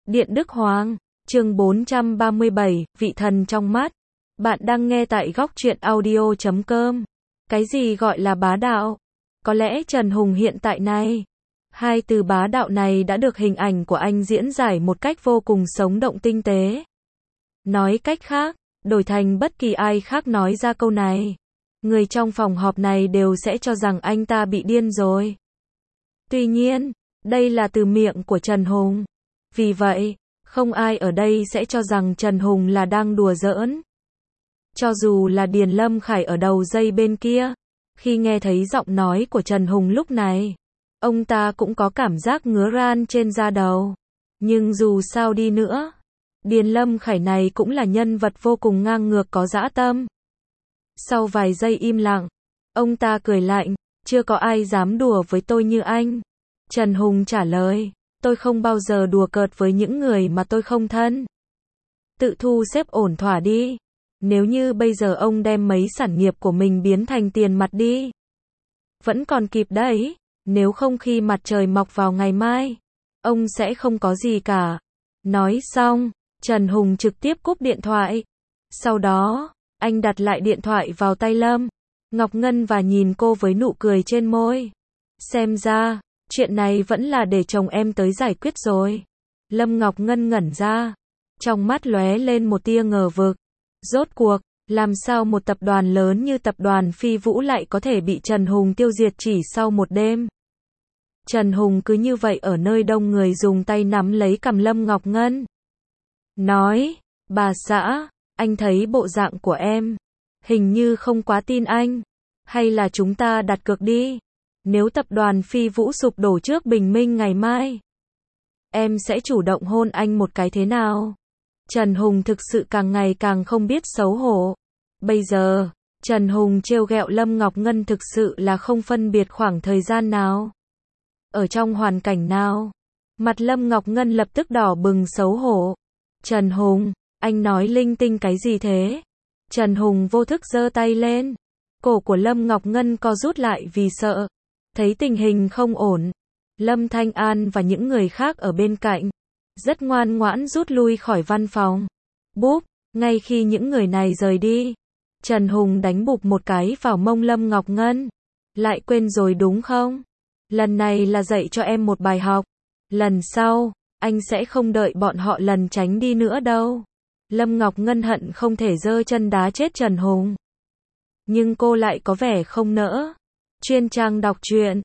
Điện Đức Hoàng, chương 437, vị thần trong mắt. Bạn đang nghe tại góc truyện audio.com. Cái gì gọi là bá đạo? Có lẽ Trần Hùng hiện tại này, hai từ bá đạo này đã được hình ảnh của anh diễn giải một cách vô cùng sống động tinh tế. Nói cách khác, đổi thành bất kỳ ai khác nói ra câu này, người trong phòng họp này đều sẽ cho rằng anh ta bị điên rồi. Tuy nhiên, đây là từ miệng của Trần Hùng. Vì vậy, không ai ở đây sẽ cho rằng Trần Hùng là đang đùa giỡn. Cho dù là Điền Lâm Khải ở đầu dây bên kia, khi nghe thấy giọng nói của Trần Hùng lúc này, ông ta cũng có cảm giác ngứa ran trên da đầu. Nhưng dù sao đi nữa, Điền Lâm Khải này cũng là nhân vật vô cùng ngang ngược có dã tâm. Sau vài giây im lặng, ông ta cười lạnh, chưa có ai dám đùa với tôi như anh. Trần Hùng trả lời, tôi không bao giờ đùa cợt với những người mà tôi không thân. Tự thu xếp ổn thỏa đi. Nếu như bây giờ ông đem mấy sản nghiệp của mình biến thành tiền mặt đi, vẫn còn kịp đấy. Nếu không khi mặt trời mọc vào ngày mai, ông sẽ không có gì cả. Nói xong, Trần Hùng trực tiếp cúp điện thoại. Sau đó, anh đặt lại điện thoại vào tay Lâm Ngọc Ngân và nhìn cô với nụ cười trên môi. Xem ra, chuyện này vẫn là để chồng em tới giải quyết rồi. Lâm Ngọc Ngân ngẩn ra, trong mắt lóe lên một tia ngờ vực. Rốt cuộc, làm sao một tập đoàn lớn như tập đoàn Phi Vũ lại có thể bị Trần Hùng tiêu diệt chỉ sau một đêm? Trần Hùng cứ như vậy ở nơi đông người dùng tay nắm lấy cằm Lâm Ngọc Ngân. Nói, bà xã, anh thấy bộ dạng của em, hình như không quá tin anh. Hay là chúng ta đặt cược đi? Nếu tập đoàn Phi Vũ sụp đổ trước bình minh ngày mai, em sẽ chủ động hôn anh một cái thế nào? Trần Hùng thực sự càng ngày càng không biết xấu hổ. Bây giờ, Trần Hùng trêu ghẹo Lâm Ngọc Ngân thực sự là không phân biệt khoảng thời gian nào, ở trong hoàn cảnh nào. Mặt Lâm Ngọc Ngân lập tức đỏ bừng xấu hổ. Trần Hùng, anh nói linh tinh cái gì thế? Trần Hùng vô thức giơ tay lên. Cổ của Lâm Ngọc Ngân co rút lại vì sợ. Thấy tình hình không ổn, Lâm Thanh An và những người khác ở bên cạnh rất ngoan ngoãn rút lui khỏi văn phòng. Búp, ngay khi những người này rời đi, Trần Hùng đánh bụp một cái vào mông Lâm Ngọc Ngân. Lại quên rồi đúng không? Lần này là dạy cho em một bài học. Lần sau, anh sẽ không đợi bọn họ lần tránh đi nữa đâu. Lâm Ngọc Ngân hận không thể giơ chân đá chết Trần Hùng. Nhưng cô lại có vẻ không nỡ. Chuyên trang đọc truyện,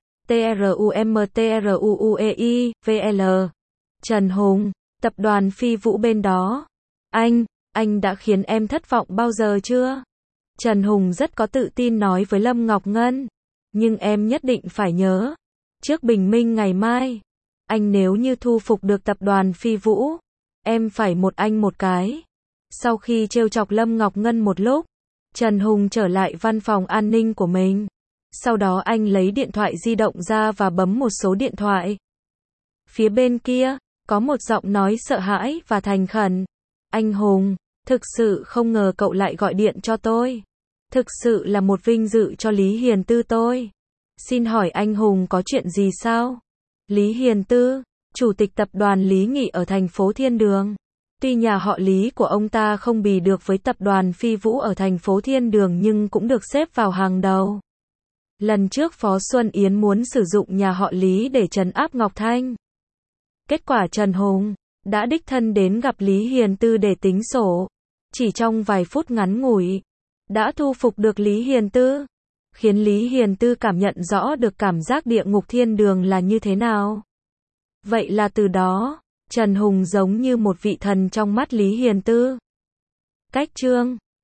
TRUMTRUUEI, VL. Trần Hùng, tập đoàn Phi Vũ bên đó. Anh đã khiến em thất vọng bao giờ chưa? Trần Hùng rất có tự tin nói với Lâm Ngọc Ngân. Nhưng em nhất định phải nhớ, trước bình minh ngày mai, anh nếu như thu phục được tập đoàn Phi Vũ, em phải một anh một cái. Sau khi trêu chọc Lâm Ngọc Ngân một lúc, Trần Hùng trở lại văn phòng an ninh của mình. Sau đó anh lấy điện thoại di động ra và bấm một số điện thoại. Phía bên kia, có một giọng nói sợ hãi và thành khẩn. Anh Hùng, thực sự không ngờ cậu lại gọi điện cho tôi. Thực sự là một vinh dự cho Lý Hiền Tư tôi. Xin hỏi anh Hùng có chuyện gì sao? Lý Hiền Tư, chủ tịch tập đoàn Lý Nghị ở thành phố Thiên Đường. Tuy nhà họ Lý của ông ta không bì được với tập đoàn Phi Vũ ở thành phố Thiên Đường nhưng cũng được xếp vào hàng đầu. Lần trước Phó Xuân Yến muốn sử dụng nhà họ Lý để trấn áp Ngọc Thanh. Kết quả Trần Hùng đã đích thân đến gặp Lý Hiền Tư để tính sổ. Chỉ trong vài phút ngắn ngủi, đã thu phục được Lý Hiền Tư, khiến Lý Hiền Tư cảm nhận rõ được cảm giác địa ngục thiên đường là như thế nào. Vậy là từ đó, Trần Hùng giống như một vị thần trong mắt Lý Hiền Tư. Cách chương